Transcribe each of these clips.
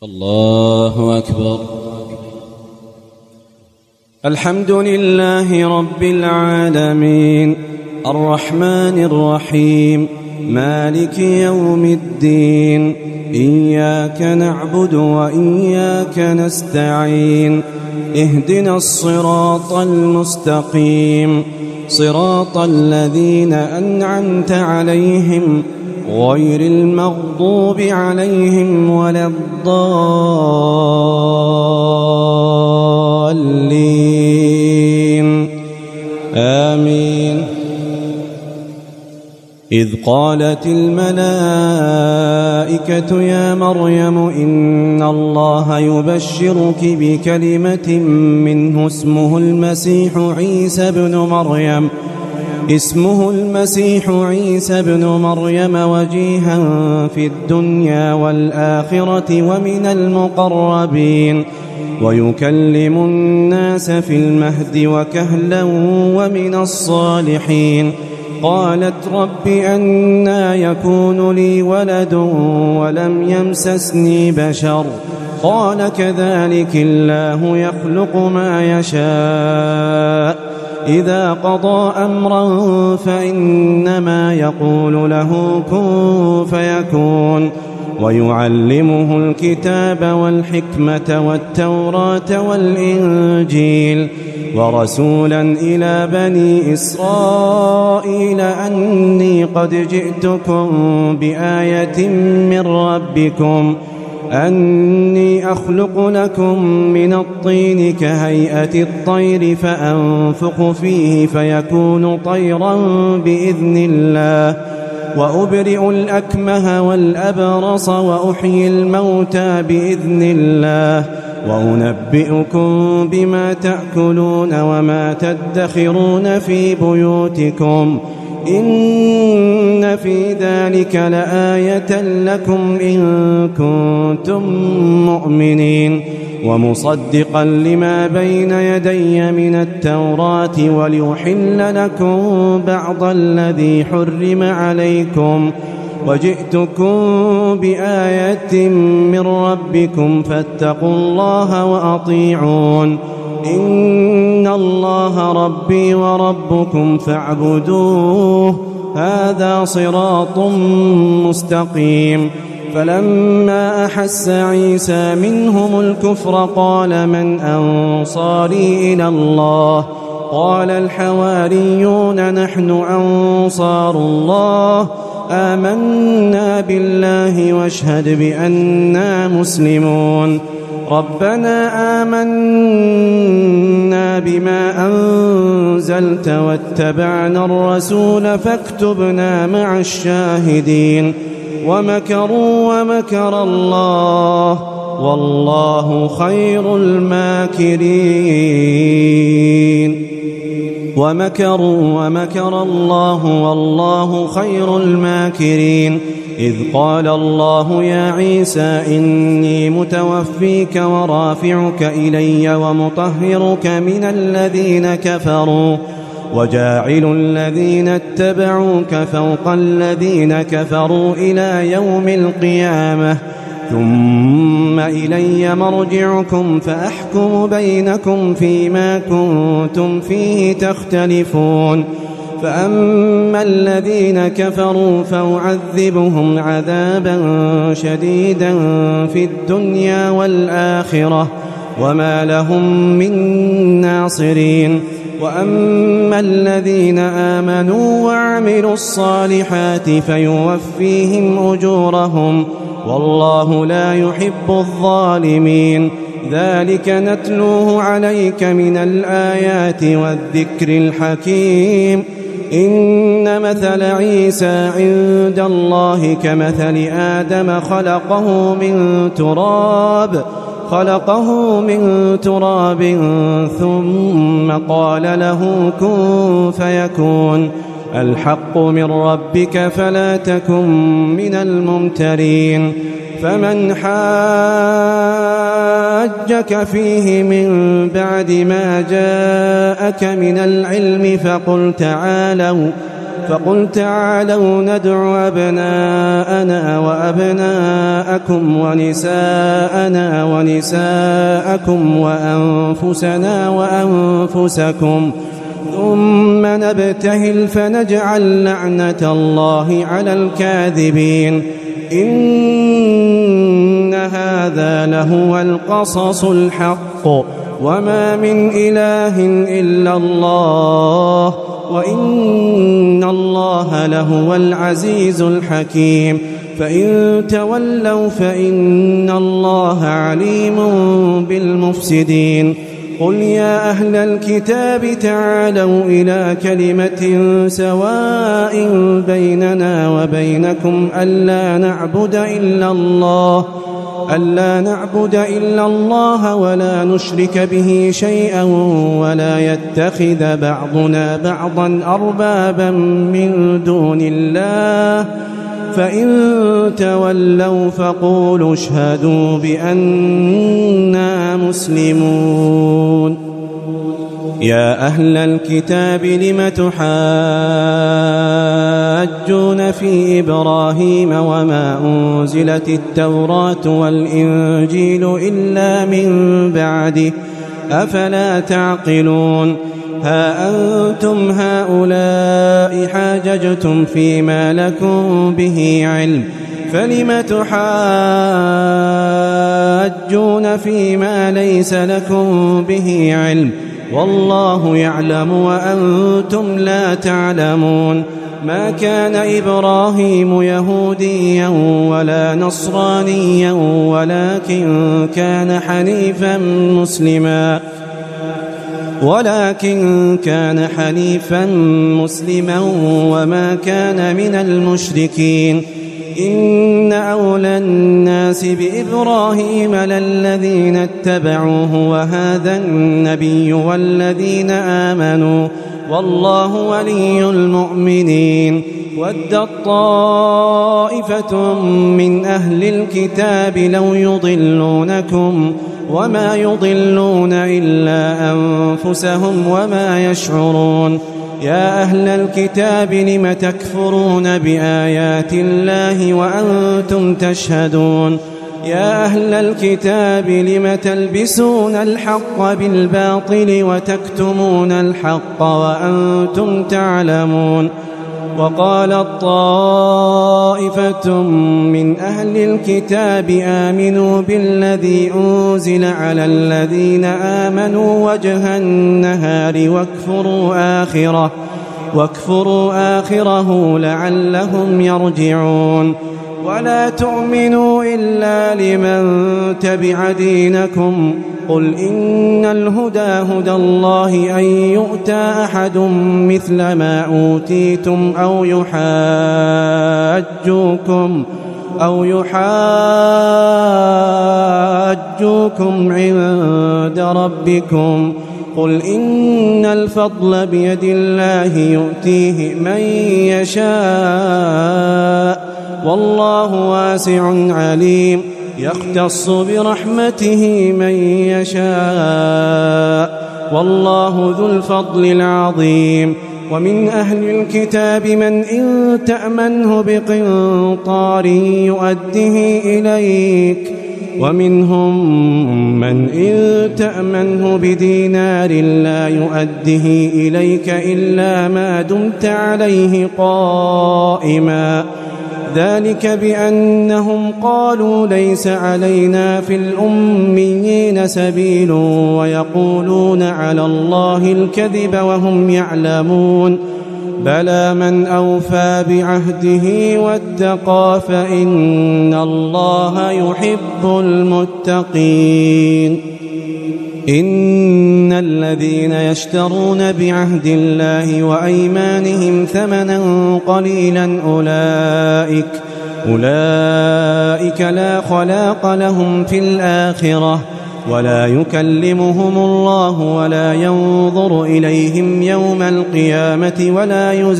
الله أكبر. الحمد لله رب العالمين الرحمن الرحيم مالك يوم الدين، إياك نعبد وإياك نستعين، اهدنا الصراط المستقيم، صراط الذين أنعمت عليهم غير المغضوب عليهم ولا الضالين، آمين. إذ قالت الملائكة يا مريم إن الله يبشرك بكلمة منه اسمه المسيح عيسى بن مريم وجيها في الدنيا والآخرة ومن المقربين، ويكلم الناس في المهد وكهلا ومن الصالحين. قالت رب أنى يكون لي ولد ولم يمسسني بشر، قال كذلك الله يخلق ما يشاء، إذا قضى أمرا فإنما يقول له كن فيكون. ويعلمه الكتاب والحكمة والتوراة والإنجيل، ورسولا إلى بني إسرائيل أني قد جئتكم بآية من ربكم، أني أخلق لكم من الطين كهيئة الطير فأنفخ فيه فيكون طيرا بإذن الله، وأبرئ الأكمه والأبرص وأحيي الموتى بإذن الله، وأنبئكم بما تأكلون وما تدخرون في بيوتكم، إن في ذلك لآية لكم إن كنتم مؤمنين. ومصدقا لما بين يدي من التوراة وليحل لكم بعض الذي حرم عليكم، وجئتكم بآية من ربكم فاتقوا الله وأطيعون، إن الله ربي وربكم فاعبدوه، هذا صراط مستقيم. فلما أحس عيسى منهم الكفر قال من أنصاري إلى الله؟ قال الحواريون نحن أنصار الله، آمنا بالله واشهد بأننا مسلمون. ربنا آمنا بما أنزلت واتبعنا الرسول فاكتبنا مع الشاهدين. ومكروا ومكر الله والله خير الماكرين. ومكروا ومكر الله والله خير الماكرين. إذ قال الله يا عيسى إني متوفيك ورافعك إلي ومطهرك من الذين كفروا وجاعل الذين اتبعوك فوق الذين كفروا إلى يوم القيامة، ثم إلي مرجعكم فأحكم بينكم فيما كنتم فيه تختلفون. فأما الذين كفروا فأعذبهم عذابا شديدا في الدنيا والآخرة وما لهم من ناصرين. وأما الذين آمنوا وعملوا الصالحات فيوفيهم أجورهم والله لا يحب الظالمين. ذلك نتلوه عليك من الآيات والذكر الحكيم. إن مثل عيسى عند الله كمثل آدم خلقه من تراب ثم قال له كن فيكون. الحق من ربك فلا تكن من الممترين. فمن حاجك فيه من بعد ما جاءك من العلم فقل تعالوا ندع أبناءنا وأبناءكم ونساءنا ونساءكم وأنفسنا وأنفسكم ثم نبتهل فنجعل لعنة الله على الكاذبين إن هذا لهو القصص الحق وما من إله إلا الله وإن الله لهو العزيز الحكيم فإن تولوا فإن الله عليم بالمفسدين قل يا أهل الكتاب تعالوا إلى كلمة سواء بيننا وبينكم ألا نعبد إلا الله ولا نشرك به شيئا ولا يتخذ بعضنا بعضا أربابا من دون الله فإن تولوا فقولوا اشهدوا بأننا مسلمون يا أهل الكتاب لم تحاجون في إبراهيم وما أنزلت التوراة والإنجيل إلا من بعده أفلا تعقلون ها أنتم هؤلاء حاججتم فيما لكم به علم فلم تحاجون فيما ليس لكم به علم والله يعلم وأنتم لا تعلمون ما كان إبراهيم يهوديا ولا نصرانيا ولكن كان حنيفا مسلما وما كان من المشركين إن أولى الناس بإبراهيم للذين اتبعوه وهذا النبي والذين آمنوا والله ولي المؤمنين ودت طائفة من أهل الكتاب لو يضلونكم وما يضلون إلا أنفسهم وما يشعرون يا أهل الكتاب لم تكفرون بآيات الله وأنتم تشهدون يا أهل الكتاب لم تلبسون الحق بالباطل وتكتمون الحق وأنتم تعلمون وقالت طائفة من أهل الكتاب آمنوا بالذي أنزل على الذين آمنوا وجه النهار واكفروا آخره لعلهم يرجعون ولا تؤمنوا إلا لمن تبع دينكم قل إن الهدى هدى الله أن يؤتى أحد مثل ما أوتيتم أو يحاجوكم عند ربكم قل إن الفضل بيد الله يؤتيه من يشاء والله واسع عليم يختص برحمته من يشاء والله ذو الفضل العظيم ومن أهل الكتاب من إن تأمنه بقنطار يؤده إليك ومنهم من إن تأمنه بدينار لا يؤده إليك إلا ما دمت عليه قائما ذلك بأنهم قالوا ليس علينا في الأميين سبيل ويقولون على الله الكذب وهم يعلمون بلى من أوفى بعهده واتقى فإن الله يحب المتقين إن الذين يشترون بعهد الله وأيمانهم ثمنا قليلا أولئك لا خلاق لهم في الآخرة ولا يكلمهم الله ولا ينظر إليهم يوم القيامة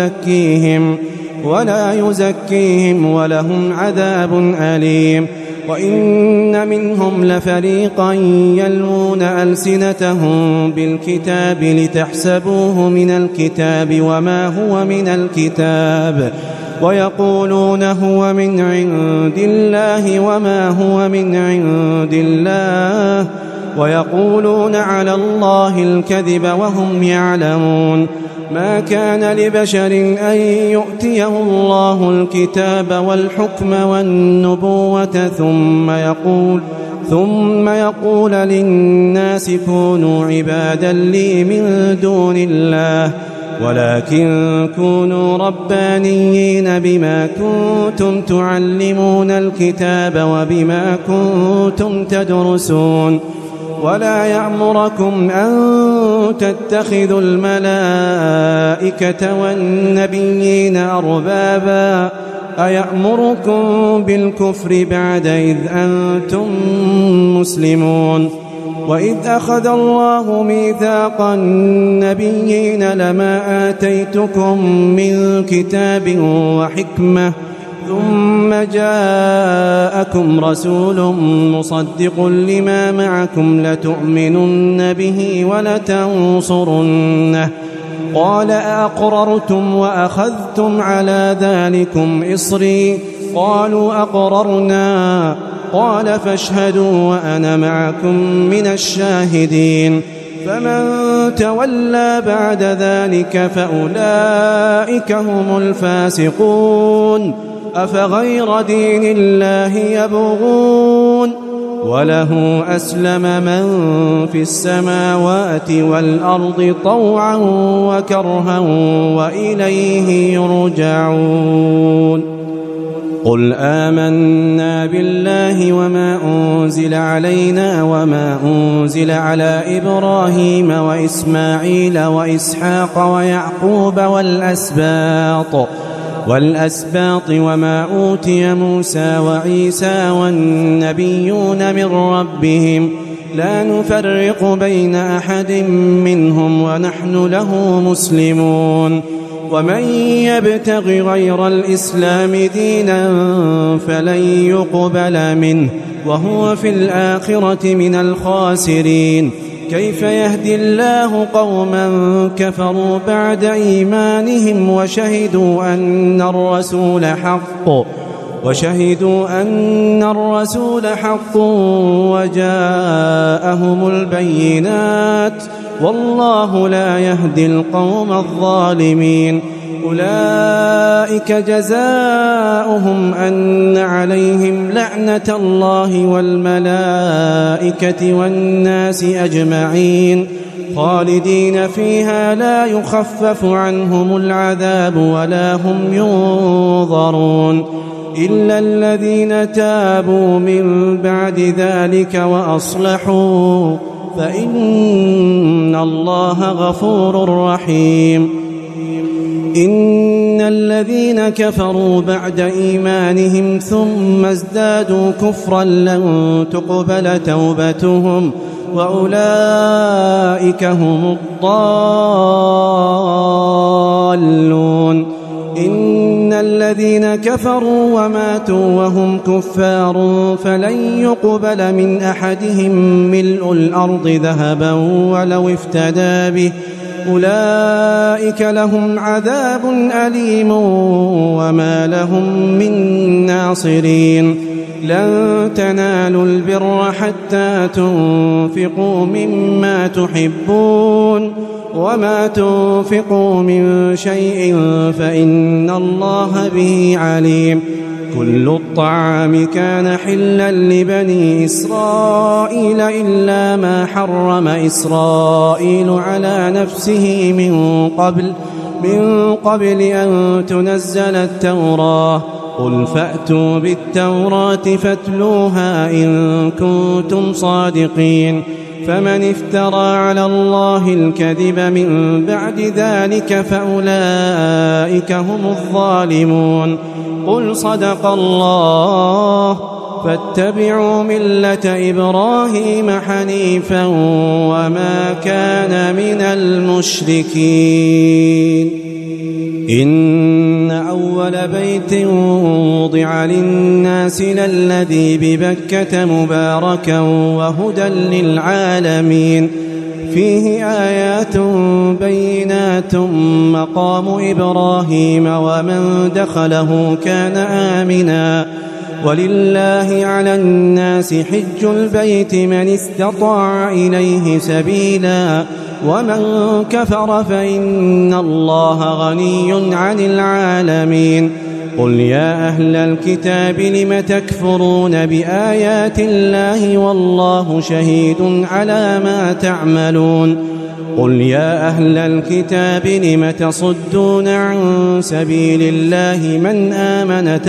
ولا يزكيهم ولهم عذاب أليم وإن منهم لفريقا يلوون ألسنتهم بالكتاب لتحسبوه من الكتاب وما هو من الكتاب ويقولون هو من عند الله وما هو من عند الله ويقولون على الله الكذب وهم يعلمون. ما كان لبشر أن يؤتيه الله الكتاب والحكم والنبوة ثم يقول للناس كونوا عبادا لي من دون الله ولكن كونوا ربانيين بما كنتم تعلمون الكتاب وبما كنتم تدرسون. ولا يأمركم أن تتخذوا الملائكة والنبيين أربابا أيأمركم بالكفر بعد إذ أنتم مسلمون. وإذ أخذ الله ميثاق النبيين لما آتيتكم من كتاب وحكمة ثم جاءكم رسول مصدق لما معكم لتؤمنن به ولتنصرنه قال أأقررتم وأخذتم على ذلكم إصري قالوا أقررنا قال فاشهدوا وأنا معكم من الشاهدين. فمن تولى بعد ذلك فأولئك هم الفاسقون. أفغير دين الله يبغون وله أسلم من في السماوات والأرض طوعا وكرها وإليه يرجعون. قل آمنا بالله وما أنزل علينا وما أنزل على إبراهيم وإسماعيل وإسحاق ويعقوب والأسباط وما أوتي موسى وعيسى والنبيون من ربهم لا نفرق بين أحد منهم ونحن له مسلمون. ومن يبتغ غير الإسلام دينا فلن يقبل منه وهو في الآخرة من الخاسرين. كيف يهدي الله قوما كفروا بعد إيمانهم وشهدوا أن الرسول حق وجاءهم البينات والله لا يهدي القوم الظالمين. أولئك جزاؤهم أن عليهم لعنة الله والملائكة والناس أجمعين خالدين فيها لا يخفف عنهم العذاب ولا هم ينظرون إلا الذين تابوا من بعد ذلك وأصلحوا فإن الله غفور رحيم. إن الذين كفروا بعد إيمانهم ثم ازدادوا كفرا لن تقبل توبتهم وأولئك هم الضالون. إن الذين كفروا وماتوا وهم كفار فلن يقبل من أحدهم ملء الأرض ذهبا ولو افتدى به أولئك لهم عذاب أليم وما لهم من ناصرين. لن تنالوا البر حتى تنفقوا مما تحبون وما تنفقوا من شيء فإن الله به عليم. كل الطعام كان حلا لبني إسرائيل إلا ما حرم إسرائيل على نفسه من قبل أن تنزل التوراة. قل فأتوا بالتوراة فاتلوها إن كنتم صادقين. فمن افترى على الله الكذب من بعد ذلك فأولئك هم الظالمون. قل صدق الله فاتبعوا ملة إبراهيم حنيفا وما كان من المشركين. إن أول بيت وضع للناس للذي ببكة مباركا وهدى للعالمين فيه آيات بينات مقام إبراهيم ومن دخله كان آمنا ولله على الناس حج البيت من استطاع إليه سبيلا ومن كفر فإن الله غني عن العالمين قل يا أهل الكتاب لم تكفرون بآيات الله والله شهيد على ما تعملون قل يا أهل الكتاب لم تصدون عن سبيل الله من آمن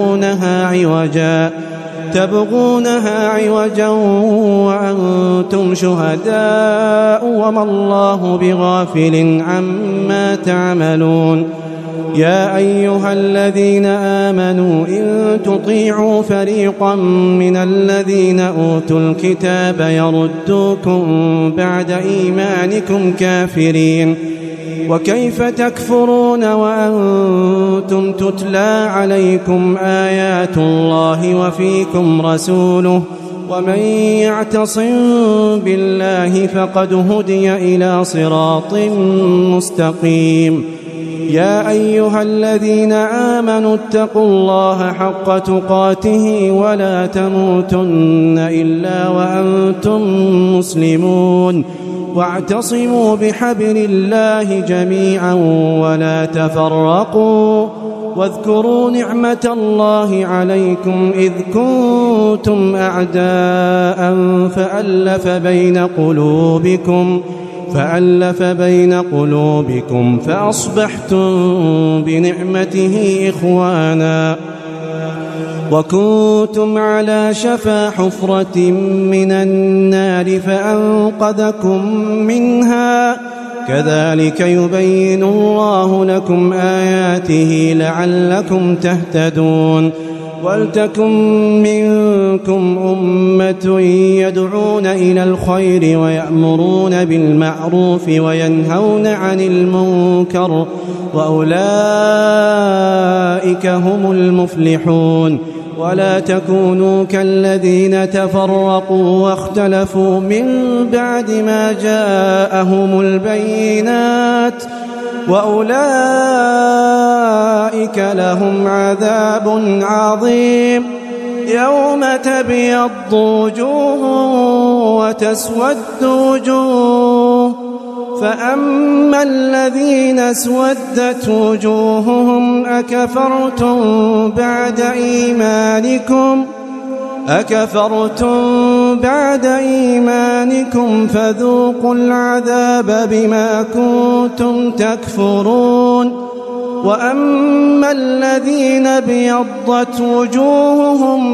تبغونها عوجا وأنتم شهداء وما الله بغافل عما تعملون يا أيها الذين آمنوا إن تطيعوا فريقا من الذين أوتوا الكتاب يردوكم بعد إيمانكم كافرين وكيف تكفرون وأنتم تتلى عليكم آيات الله وفيكم رسوله ومن يعتصم بالله فقد هدي إلى صراط مستقيم يا أيها الذين آمنوا اتقوا الله حق تقاته ولا تموتن إلا وأنتم مسلمون واعتصموا بحبل الله جميعا ولا تفرقوا واذكروا نعمة الله عليكم إذ كنتم أعداء فألف بين قلوبكم فأصبحتم بنعمته إخوانا وكنتم على شفا حفرة من النار فأنقذكم منها كذلك يبين الله لكم آياته لعلكم تهتدون ولتكن منكم أمة يدعون إلى الخير ويأمرون بالمعروف وينهون عن المنكر وأولئك هم المفلحون ولا تكونوا كالذين تفرقوا واختلفوا من بعد ما جاءهم البينات وأولئك لهم عذاب عظيم يوم تبيض وجوه وتسود وجوه فأما الذين اسودت وجوههم أكفرتم بعد إيمانكم فذوقوا العذاب بما كنتم تكفرون وأما الذين ابيضت وجوههم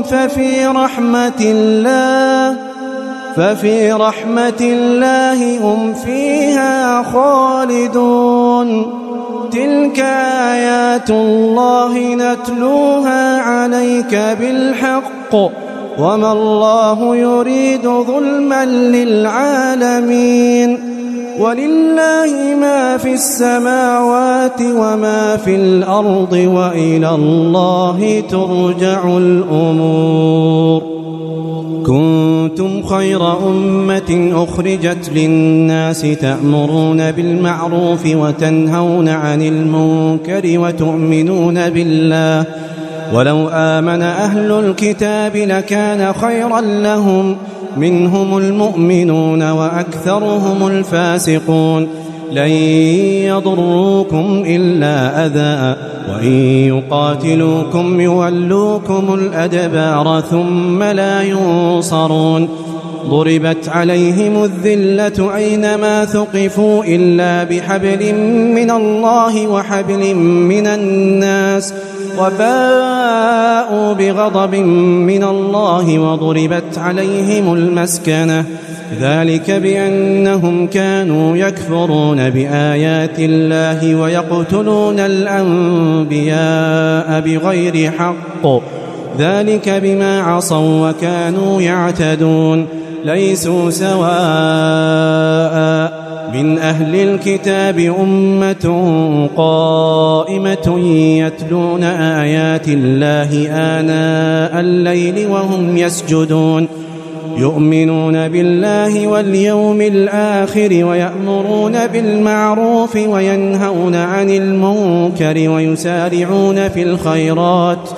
ففي رحمة الله هم فيها خالدون تلك آيات الله نتلوها عليك بالحق وما الله يريد ظلما للعالمين ولله ما في السماوات وما في الأرض وإلى الله ترجع الأمور كنتم خير أمة أخرجت للناس تأمرون بالمعروف وتنهون عن المنكر وتؤمنون بالله ولو آمن أهل الكتاب لكان خيرا لهم منهم المؤمنون وأكثرهم الفاسقون لن يضروكم إلا أذى وإن يقاتلوكم يولوكم الأدبار ثم لا ينصرون ضربت عليهم الذلة أينما ثقفوا إلا بحبل من الله وحبل من الناس وباءوا بغضب من الله وضربت عليهم المسكنة ذلك بأنهم كانوا يكفرون بآيات الله ويقتلون الأنبياء بغير حق ذلك بما عصوا وكانوا يعتدون ليسوا سواء من أهل الكتاب أمة قائمة يتلون آيات الله آناء الليل وهم يسجدون يؤمنون بالله واليوم الآخر ويأمرون بالمعروف وينهون عن المنكر ويسارعون في الخيرات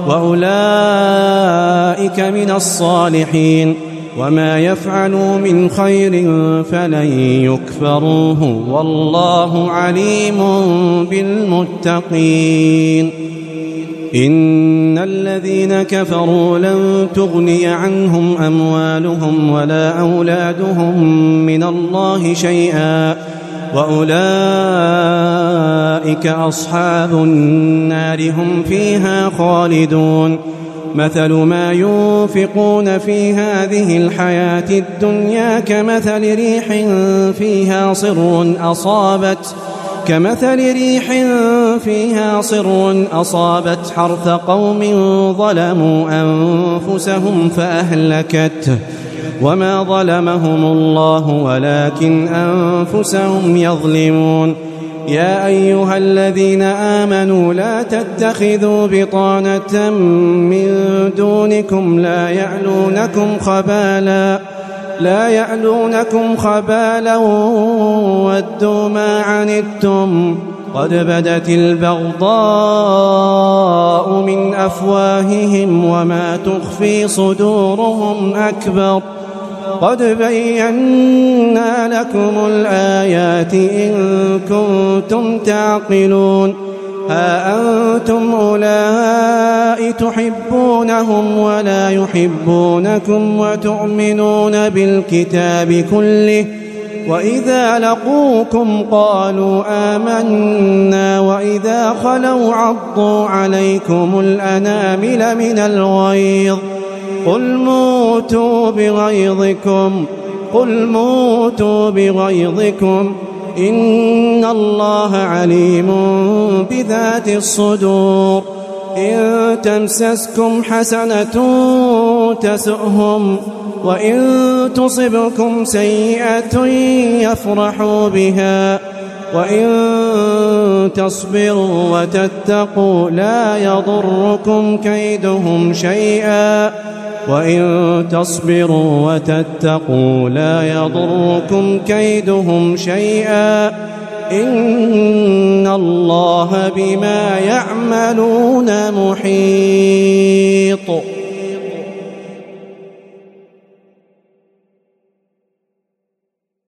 وأولئك من الصالحين وما يفعلوا من خير فلن يكفروه والله عليم بالمتقين. إن الذين كفروا لن تغني عنهم أموالهم ولا أولادهم من الله شيئا وأولئك أصحاب النار هم فيها خالدون. مثل ما ينفقون في هذه الحياة الدنيا كمثل ريح فيها صر أصابت حرث قوم ظلموا أنفسهم فأهلكته وما ظلمهم الله ولكن أنفسهم يظلمون. يا أيها الذين آمنوا لا تتخذوا بطانة من دونكم لا يعلونكم خبالا ودوا ما عنتم قد بدت البغضاء من أفواههم وما تخفي صدورهم أكبر قد بينا لكم الآيات إن كنتم تعقلون. ها أنتم أولئك تحبونهم ولا يحبونكم وتؤمنون بالكتاب كله وإذا لقوكم قالوا آمنا وإذا خلوا عضوا عليكم الأنامل من الغيظ قل موتوا بغيظكم إن الله عليم بذات الصدور. إن تمسسكم حسنة تسؤهم وإن تصبكم سيئة يفرحوا بها وإن تصبروا وتتقوا لا يضركم كيدهم شيئا إن الله بما يعملون محيط.